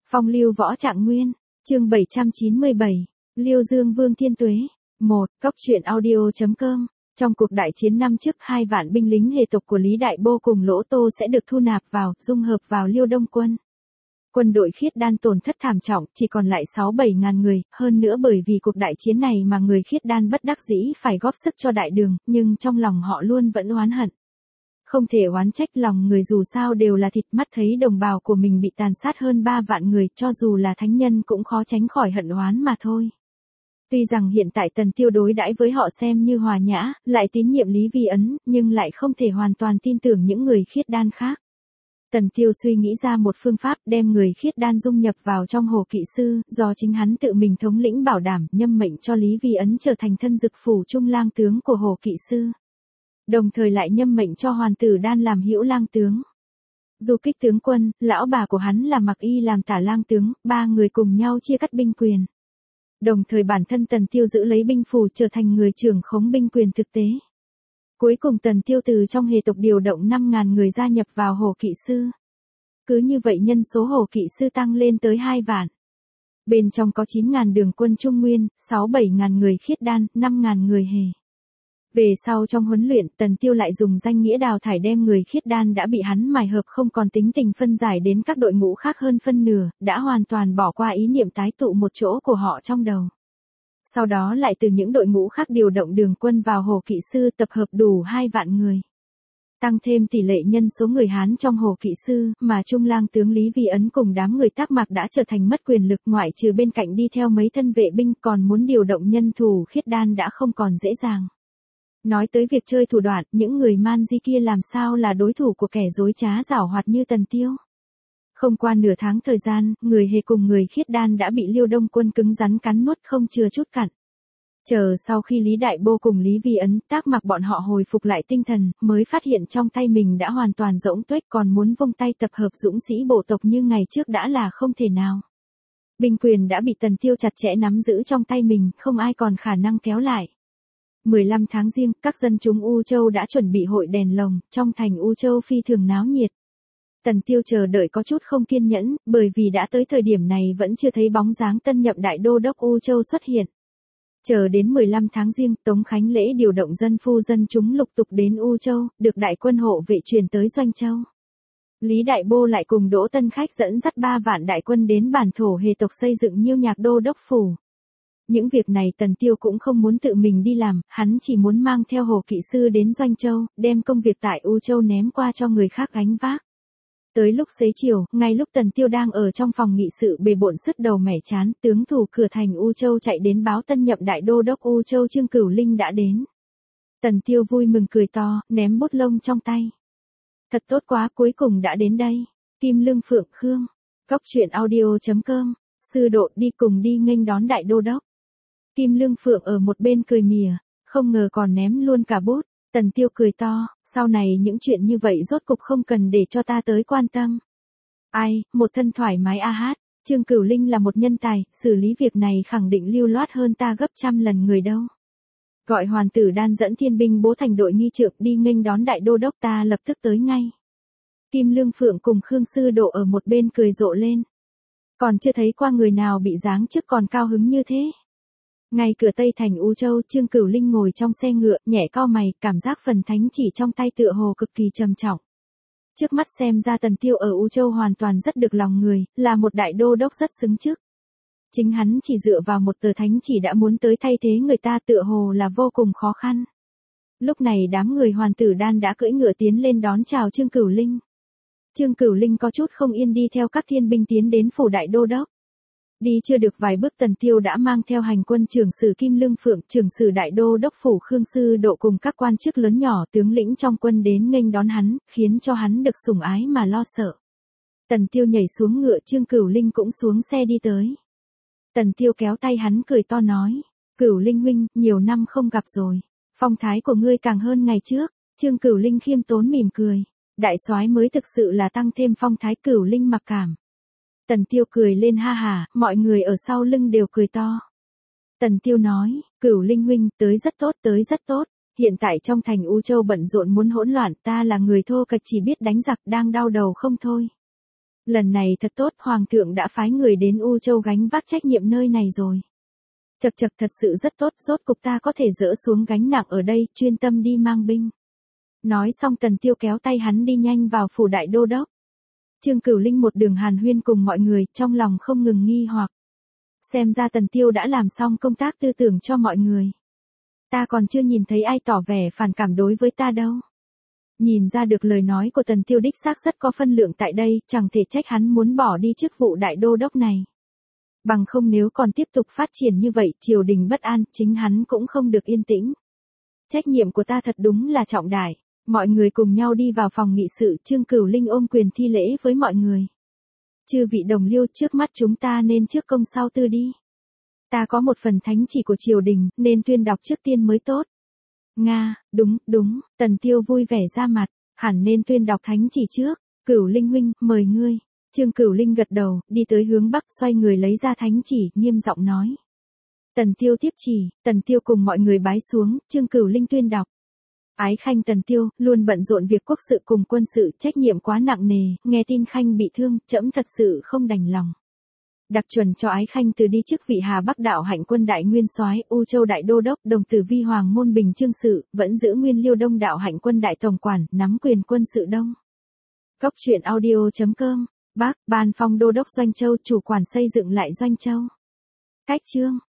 Phong lưu võ trạng nguyên, chương 797, Liêu Dương Vương Thiên Tuế. 1. Cốc truyện audio.com. Trong cuộc đại chiến năm trước, 2 vạn binh lính hệ tộc của Lý Đại Bô cùng Lỗ Tô sẽ được thu nạp vào, dung hợp vào Liêu Đông quân. Quân đội Khiết Đan tổn thất thảm trọng, chỉ còn lại 6-7 ngàn người, hơn nữa bởi vì cuộc đại chiến này mà người Khiết Đan bất đắc dĩ phải góp sức cho đại đường, nhưng trong lòng họ luôn vẫn oán hận. Không thể oán trách, lòng người dù sao đều là thịt, mắt thấy đồng bào của mình bị tàn sát hơn 3 vạn người, cho dù là thánh nhân cũng khó tránh khỏi hận oán mà thôi. Tuy rằng hiện tại Tần Tiêu đối đãi với họ xem như hòa nhã, lại tín nhiệm Lý Vi Ấn, nhưng lại không thể hoàn toàn tin tưởng những người Khiết Đan khác. Tần Tiêu suy nghĩ ra một phương pháp đem người Khiết Đan dung nhập vào trong Hồ Kỵ Sư, do chính hắn tự mình thống lĩnh bảo đảm, nhâm mệnh cho Lý Vi Ấn trở thành thân dực phủ trung lang tướng của Hồ Kỵ Sư. Đồng thời lại nhâm mệnh cho Hoàn Tử Đan làm hữu lang tướng. Du Kích tướng quân, lão bà của hắn là Mặc Y làm tả lang tướng, 3 người cùng nhau chia cắt binh quyền. Đồng thời bản thân Tần Tiêu giữ lấy binh phù trở thành người trưởng khống binh quyền thực tế. Cuối cùng Tần Tiêu từ trong hệ tộc điều động 5.000 người gia nhập vào Hồ Kỵ Sư. Cứ như vậy nhân số Hồ Kỵ Sư tăng lên tới 2 vạn. Bên trong có 9.000 đường quân Trung Nguyên, 6-7 ngàn người Khiết Đan, 5.000 người Hề. Về sau trong huấn luyện, Tần Tiêu lại dùng danh nghĩa đào thải đem người Khiết Đan đã bị hắn mài hợp không còn tính tình phân giải đến các đội ngũ khác hơn phân nửa, đã hoàn toàn bỏ qua ý niệm tái tụ một chỗ của họ trong đầu. Sau đó lại từ những đội ngũ khác điều động đường quân vào Hồ Kỵ Sư, tập hợp đủ 2 vạn người. Tăng thêm tỷ lệ nhân số người Hán trong Hồ Kỵ Sư, mà Trung lang tướng Lý Vi Ấn cùng đám người Tác Mạc đã trở thành mất quyền lực, ngoại trừ bên cạnh đi theo mấy thân vệ binh, còn muốn điều động nhân thủ Khiết Đan đã không còn dễ dàng. Nói tới việc chơi thủ đoạn, những người Man Di kia làm sao là đối thủ của kẻ dối trá giảo hoạt như Tần Tiêu. Không qua nửa tháng thời gian, người Hề cùng người Khiết Đan đã bị Liêu Đông quân cứng rắn cắn nuốt không chừa chút cặn. Chờ sau khi Lý Đại Bô cùng Lý Vi Ấn, Tác Mạc bọn họ hồi phục lại tinh thần, mới phát hiện trong tay mình đã hoàn toàn rỗng tuếch, còn muốn vung tay tập hợp dũng sĩ bộ tộc như ngày trước đã là không thể nào. Binh quyền đã bị Tần Tiêu chặt chẽ nắm giữ trong tay mình, không ai còn khả năng kéo lại. 15 tháng Giêng, các dân chúng U Châu đã chuẩn bị hội đèn lồng, trong thành U Châu phi thường náo nhiệt. Tần Tiêu chờ đợi có chút không kiên nhẫn, bởi vì đã tới thời điểm này vẫn chưa thấy bóng dáng tân nhậm đại đô đốc U Châu xuất hiện. Chờ đến 15 tháng Giêng, Tống Khánh Lễ điều động dân phu dân chúng lục tục đến U Châu, được đại quân hộ vệ truyền tới Doanh Châu. Lý Đại Bô lại cùng Đỗ Tân Khách dẫn dắt 3 vạn đại quân đến bản thổ Hề tộc xây dựng Nhiêu Nhạc đô đốc phủ. Những việc này Tần Tiêu cũng không muốn tự mình đi làm, hắn chỉ muốn mang theo Hồ Kỵ Sư đến Doanh Châu, đem công việc tại U Châu ném qua cho người khác gánh vác. Tới lúc xế chiều, ngay lúc Tần Tiêu đang ở trong phòng nghị sự bề bộn sứt đầu mẻ chán, tướng thủ cửa thành U Châu chạy đến báo tân nhậm đại đô đốc U Châu Trương Cửu Linh đã đến. Tần Tiêu vui mừng cười to, ném bút lông trong tay. Thật tốt quá, cuối cùng đã đến đây. Kim Lương Phượng Khương, Cốc truyện audio.com, sư độ đi cùng đi nghênh đón đại đô đốc. Kim Lương Phượng ở một bên cười mỉa, không ngờ còn ném luôn cả bút. Tần Tiêu cười to, sau này những chuyện như vậy rốt cục không cần để cho ta tới quan tâm. Ai, một thân thoải mái a hát, Trương Cửu Linh là một nhân tài, xử lý việc này khẳng định lưu loát hơn ta gấp trăm lần người đâu. Gọi Hoàn Tử Đan dẫn thiên binh bố thành đội nghi trượng đi nghênh đón đại đô đốc, ta lập tức tới ngay. Kim Lương Phượng cùng Khương Sư Độ ở một bên cười rộ lên. Còn chưa thấy qua người nào bị giáng chức còn cao hứng như thế. Ngay cửa Tây thành U Châu, Trương Cửu Linh ngồi trong xe ngựa, nhẹ cau mày, cảm giác phần thánh chỉ trong tay tựa hồ cực kỳ trầm trọng. Trước mắt xem ra Tần Tiêu ở U Châu hoàn toàn rất được lòng người, là một đại đô đốc rất xứng chức. Chính hắn chỉ dựa vào một tờ thánh chỉ đã muốn tới thay thế người ta, tựa hồ là vô cùng khó khăn. Lúc này đám người Hoàn Tử Đan đã cưỡi ngựa tiến lên đón chào Trương Cửu Linh. Trương Cửu Linh có chút không yên đi theo các thiên binh tiến đến phủ đại đô đốc. Đi chưa được vài bước Tần Tiêu đã mang theo hành quân trưởng sử Kim Lương Phượng, trưởng sử đại đô đốc phủ Khương Sư Độ cùng các quan chức lớn nhỏ tướng lĩnh trong quân đến nghênh đón hắn, khiến cho hắn được sủng ái mà lo sợ. Tần Tiêu nhảy xuống ngựa, Trương Cửu Linh cũng xuống xe đi tới. Tần Tiêu kéo tay hắn cười to nói, Cửu Linh huynh, nhiều năm không gặp rồi, phong thái của ngươi càng hơn ngày trước. Trương Cửu Linh khiêm tốn mỉm cười, đại soái mới thực sự là tăng thêm phong thái. Cửu Linh mặc cảm. Tần Tiêu cười lên ha hà, mọi người ở sau lưng đều cười to. Tần Tiêu nói, Cửu Linh huynh, tới rất tốt, hiện tại trong thành U Châu bận rộn muốn hỗn loạn, ta là người thô kệch chỉ biết đánh giặc đang đau đầu không thôi. Lần này thật tốt, Hoàng thượng đã phái người đến U Châu gánh vác trách nhiệm nơi này rồi. Chật chật thật sự rất tốt, rốt cục ta có thể dỡ xuống gánh nặng ở đây, chuyên tâm đi mang binh. Nói xong Tần Tiêu kéo tay hắn đi nhanh vào phủ đại đô đốc. Trương Cửu Linh một đường hàn huyên cùng mọi người, trong lòng không ngừng nghi hoặc. Xem ra Tần Tiêu đã làm xong công tác tư tưởng cho mọi người. Ta còn chưa nhìn thấy ai tỏ vẻ phản cảm đối với ta đâu. Nhìn ra được lời nói của Tần Tiêu đích xác rất có phân lượng tại đây, chẳng thể trách hắn muốn bỏ đi chức vụ đại đô đốc này. Bằng không nếu còn tiếp tục phát triển như vậy, triều đình bất an, chính hắn cũng không được yên tĩnh. Trách nhiệm của ta thật đúng là trọng đại. Mọi người cùng nhau đi vào phòng nghị sự, Trương Cửu Linh ôm quyền thi lễ với mọi người. Chư vị đồng liêu, trước mắt chúng ta nên trước công sau tư đi. Ta có một phần thánh chỉ của triều đình, nên tuyên đọc trước tiên mới tốt. Nga, đúng, Tần Tiêu vui vẻ ra mặt, hẳn nên tuyên đọc thánh chỉ trước. Cửu Linh huynh, mời ngươi. Trương Cửu Linh gật đầu, đi tới hướng bắc, xoay người lấy ra thánh chỉ, nghiêm giọng nói. Tần Tiêu tiếp chỉ, Tần Tiêu cùng mọi người bái xuống, Trương Cửu Linh tuyên đọc. Ái Khanh Tần Tiêu, luôn bận rộn việc quốc sự cùng quân sự, trách nhiệm quá nặng nề, nghe tin Khanh bị thương, trẫm thật sự không đành lòng. Đặc chuẩn cho Ái Khanh từ đi chức vị Hà Bắc đạo hạnh quân đại nguyên soái, U Châu đại đô đốc, đồng tử vi hoàng môn bình chương sự, vẫn giữ nguyên Liêu Đông đạo hạnh quân đại tổng quản, nắm quyền quân sự đông. Góc truyện audio.com, Bắc, ban phong đô đốc Doanh Châu, chủ quản xây dựng lại Doanh Châu. Cách chương